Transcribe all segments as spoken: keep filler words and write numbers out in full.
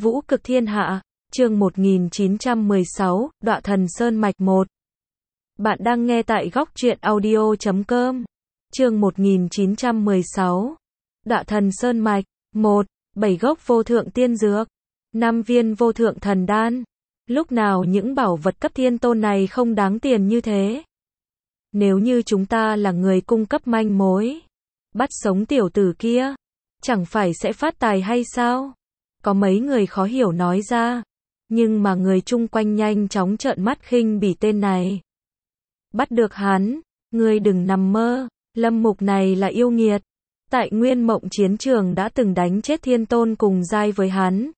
Vũ cực thiên hạ, chương một nghìn chín trăm mười sáu, Đọa thần Sơn Mạch một. Bạn đang nghe tại góc truyện audio chấm com. Chương một nghìn chín trăm mười sáu. Đọa thần Sơn Mạch một. Bảy gốc vô thượng tiên dược, năm viên vô thượng thần đan. Lúc nào những bảo vật cấp thiên tôn này không đáng tiền như thế? Nếu như chúng ta là người cung cấp manh mối, bắt sống tiểu tử kia, chẳng phải sẽ phát tài hay sao? Có mấy người khó hiểu nói ra, nhưng mà người chung quanh nhanh chóng trợn mắt khinh bỉ tên này. Bắt được hắn, ngươi đừng nằm mơ, Lâm Mục này là yêu nghiệt. Tại Nguyên Mộng chiến trường đã từng đánh chết thiên tôn cùng giai với hắn.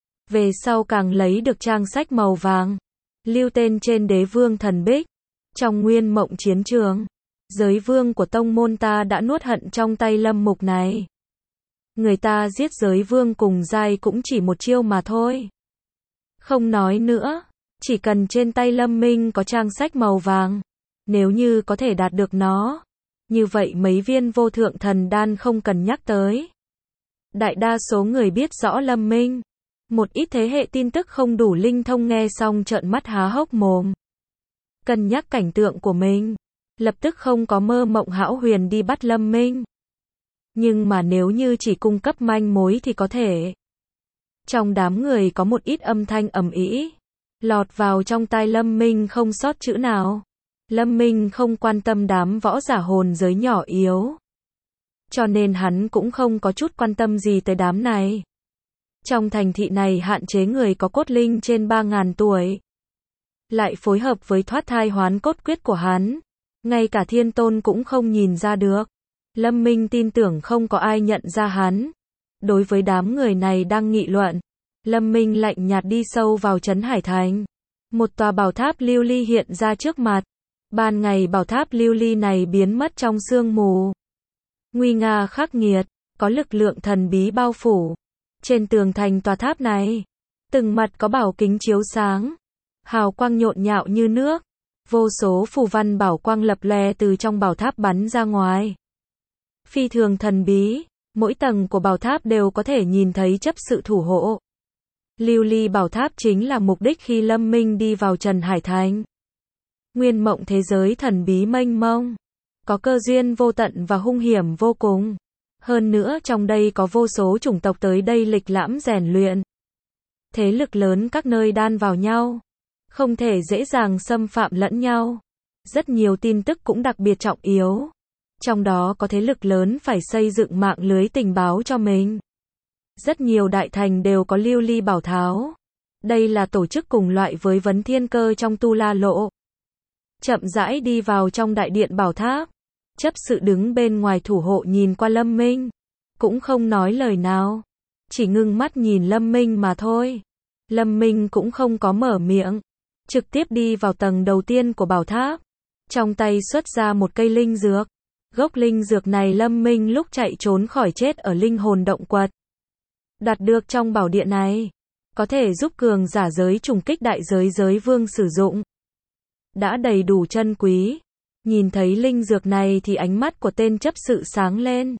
Về sau càng lấy được trang sách màu vàng, lưu tên trên đế vương thần bích. Trong Nguyên Mộng chiến trường, giới vương của tông môn ta đã nuốt hận trong tay Lâm Mục này. Người ta giết giới vương cùng giai cũng chỉ một chiêu mà thôi. Không nói nữa, chỉ cần trên tay Lâm Minh có trang sách màu vàng, nếu như có thể đạt được nó, như vậy mấy viên vô thượng thần đan không cần nhắc tới. Đại đa số người biết rõ Lâm Minh, một ít thế hệ tin tức không đủ linh thông nghe xong trợn mắt há hốc mồm. Cân nhắc cảnh tượng của mình, lập tức không có mơ mộng hão huyền đi bắt Lâm Minh. Nhưng mà nếu như chỉ cung cấp manh mối thì có thể. Trong đám người có một ít âm thanh ầm ĩ, lọt vào trong tai Lâm Minh không sót chữ nào. Lâm Minh không quan tâm đám võ giả hồn giới nhỏ yếu, cho nên hắn cũng không có chút quan tâm gì tới đám này. Trong thành thị này hạn chế người có cốt linh trên ba ngàn tuổi, lại phối hợp với thoát thai hoán cốt quyết của hắn, ngay cả thiên tôn cũng không nhìn ra được. Lâm Minh tin tưởng không có ai nhận ra hắn. Đối với đám người này đang nghị luận, Lâm Minh lạnh nhạt đi sâu vào trấn Hải Thành. Một tòa bảo tháp lưu ly hiện ra trước mặt. Ban ngày bảo tháp lưu ly này biến mất trong sương mù. Nguy nga khắc nghiệt, có lực lượng thần bí bao phủ. Trên tường thành tòa tháp này, từng mặt có bảo kính chiếu sáng, hào quang nhộn nhạo như nước. Vô số phù văn bảo quang lập lòe từ trong bảo tháp bắn ra ngoài. Phi thường thần bí, mỗi tầng của bảo tháp đều có thể nhìn thấy chấp sự thủ hộ. Lưu ly bảo tháp chính là mục đích khi Lâm Minh đi vào Trần Hải Thành. Nguyên Mộng thế giới thần bí mênh mông, có cơ duyên vô tận và hung hiểm vô cùng. Hơn nữa trong đây có vô số chủng tộc tới đây lịch lãm rèn luyện. Thế lực lớn các nơi đan vào nhau, không thể dễ dàng xâm phạm lẫn nhau. Rất nhiều tin tức cũng đặc biệt trọng yếu. Trong đó có thế lực lớn phải xây dựng mạng lưới tình báo cho mình. Rất nhiều đại thành đều có lưu ly bảo tháo. Đây là tổ chức cùng loại với Vấn Thiên Cơ trong Tu La Lộ. Chậm rãi đi vào trong đại điện bảo tháp. Chấp sự đứng bên ngoài thủ hộ nhìn qua Lâm Minh, cũng không nói lời nào, chỉ ngưng mắt nhìn Lâm Minh mà thôi. Lâm Minh cũng không có mở miệng, trực tiếp đi vào tầng đầu tiên của bảo tháp. Trong tay xuất ra một cây linh dược. Gốc linh dược này Lâm Minh lúc chạy trốn khỏi chết ở linh hồn động quật đạt được trong bảo điện này, có thể giúp cường giả giới trùng kích đại giới giới vương sử dụng. Đã đầy đủ chân quý. Nhìn thấy linh dược này thì ánh mắt của tên chấp sự sáng lên.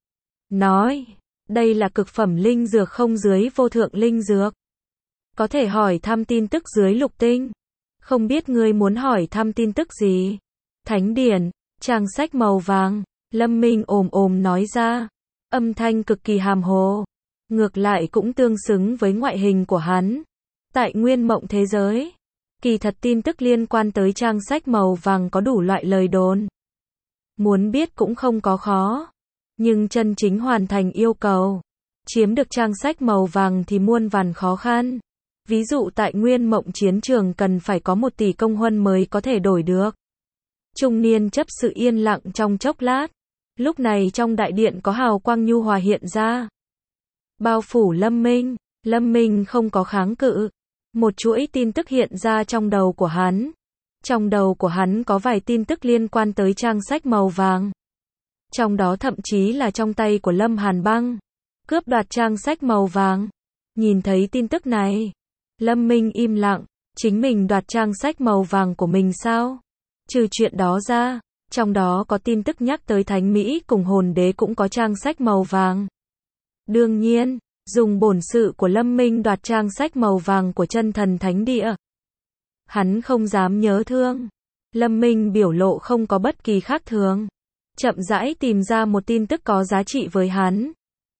Nói, đây là cực phẩm linh dược không dưới vô thượng linh dược. Có thể hỏi thăm tin tức dưới lục tinh. Không biết ngươi muốn hỏi thăm tin tức gì? Thánh điển, trang sách màu vàng. Lâm Minh ồm ồm nói ra. Âm thanh cực kỳ hàm hồ. Ngược lại cũng tương xứng với ngoại hình của hắn. Tại Nguyên Mộng thế giới, kỳ thật tin tức liên quan tới trang sách màu vàng có đủ loại lời đồn. Muốn biết cũng không có khó. Nhưng chân chính hoàn thành yêu cầu, chiếm được trang sách màu vàng thì muôn vàn khó khăn. Ví dụ tại Nguyên Mộng chiến trường cần phải có một tỷ công huân mới có thể đổi được. Trung niên chấp sự yên lặng trong chốc lát. Lúc này trong đại điện có hào quang nhu hòa hiện ra, bao phủ Lâm Minh. Lâm Minh không có kháng cự. Một chuỗi tin tức hiện ra trong đầu của hắn. Trong đầu của hắn có vài tin tức liên quan tới trang sách màu vàng. Trong đó thậm chí là trong tay của Lâm Hàn Băng, cướp đoạt trang sách màu vàng. Nhìn thấy tin tức này, Lâm Minh im lặng. Chính mình đoạt trang sách màu vàng của mình sao? Trừ chuyện đó ra, trong đó có tin tức nhắc tới Thánh Mỹ cùng Hồn Đế cũng có trang sách màu vàng. Đương nhiên, dùng bổn sự của Lâm Minh đoạt trang sách màu vàng của Chân Thần Thánh Địa. Hắn không dám nhớ thương. Lâm Minh biểu lộ không có bất kỳ khác thường. Chậm rãi tìm ra một tin tức có giá trị với hắn.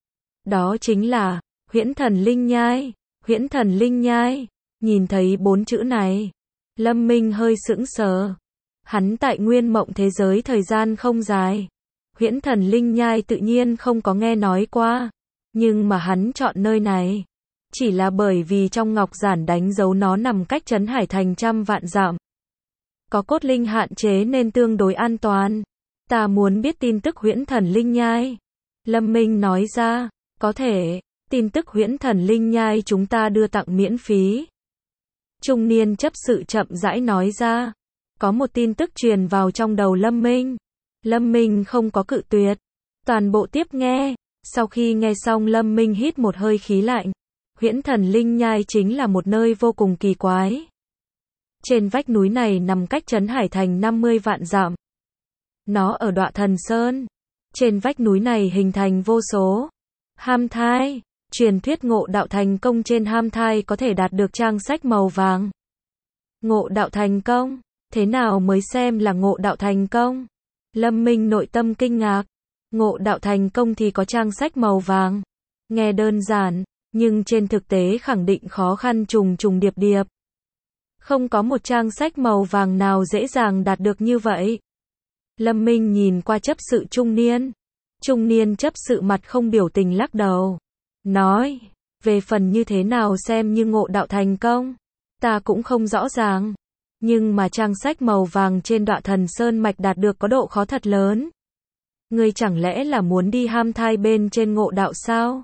Đó chính là, Huyễn Thần Linh Nhai, Huyễn Thần Linh Nhai. Nhìn thấy bốn chữ này, Lâm Minh hơi sững sờ. Hắn tại nguyên mộng thế giới thời gian không dài. Huyễn Thần Linh Nhai tự nhiên không có nghe nói qua. Nhưng mà hắn chọn nơi này, chỉ là bởi vì trong ngọc giản đánh dấu nó nằm cách Trấn Hải Thành trăm vạn dặm. Có cốt linh hạn chế nên tương đối an toàn. Ta muốn biết tin tức Huyễn Thần Linh Nhai. Lâm Minh nói ra, có thể, tin tức Huyễn Thần Linh Nhai chúng ta đưa tặng miễn phí. Trung niên chấp sự chậm rãi nói ra. Có một tin tức truyền vào trong đầu Lâm Minh. Lâm Minh không có cự tuyệt. Toàn bộ tiếp nghe. Sau khi nghe xong Lâm Minh hít một hơi khí lạnh. Huyễn Thần Linh Nhai chính là một nơi vô cùng kỳ quái. Trên vách núi này nằm cách Trấn Hải Thành năm mươi vạn dặm. Nó ở Đoạ Thần Sơn. Trên vách núi này hình thành vô số ham thai. Truyền thuyết ngộ đạo thành công trên ham thai có thể đạt được trang sách màu vàng. Ngộ đạo thành công? Thế nào mới xem là ngộ đạo thành công? Lâm Minh nội tâm kinh ngạc. Ngộ đạo thành công thì có trang sách màu vàng. Nghe đơn giản, nhưng trên thực tế khẳng định khó khăn trùng trùng điệp điệp. Không có một trang sách màu vàng nào dễ dàng đạt được như vậy. Lâm Minh nhìn qua chấp sự trung niên. Trung niên chấp sự mặt không biểu tình lắc đầu. Nói, về phần như thế nào xem như ngộ đạo thành công, ta cũng không rõ ràng. Nhưng mà trang sách màu vàng trên Đoạ Thần Sơn mạch đạt được có độ khó thật lớn. Ngươi chẳng lẽ là muốn đi ham thai bên trên ngộ đạo sao?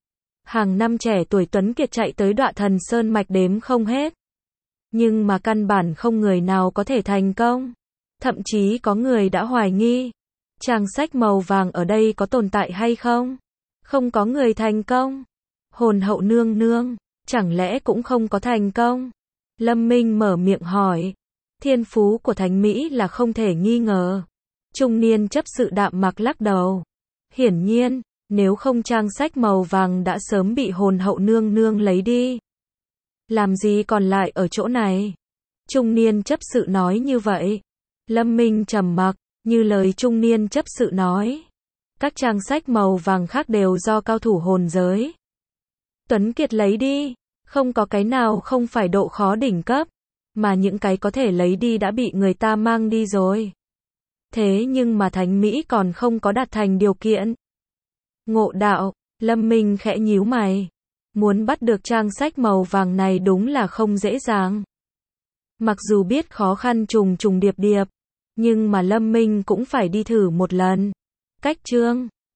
Hàng năm trẻ tuổi tuấn kiệt chạy tới Đoạ Thần Sơn mạch đếm không hết. Nhưng mà căn bản không người nào có thể thành công. Thậm chí có người đã hoài nghi. Trang sách màu vàng ở đây có tồn tại hay không? Không có người thành công. Hồn hậu nương nương, chẳng lẽ cũng không có thành công? Lâm Minh mở miệng hỏi. Thiên phú của Thánh Mỹ là không thể nghi ngờ. Trung niên chấp sự đạm mặc lắc đầu. Hiển nhiên, nếu không trang sách màu vàng đã sớm bị hồn hậu nương nương lấy đi. Làm gì còn lại ở chỗ này? Trung niên chấp sự nói như vậy. Lâm Minh trầm mặc, như lời trung niên chấp sự nói. Các trang sách màu vàng khác đều do cao thủ hồn giới tuấn kiệt lấy đi. Không có cái nào không phải độ khó đỉnh cấp. Mà những cái có thể lấy đi đã bị người ta mang đi rồi. Thế nhưng mà Thánh Mỹ còn không có đạt thành điều kiện. Ngộ đạo, Lâm Minh khẽ nhíu mày. Muốn bắt được trang sách màu vàng này đúng là không dễ dàng. Mặc dù biết khó khăn trùng trùng điệp điệp, nhưng mà Lâm Minh cũng phải đi thử một lần. Cách chương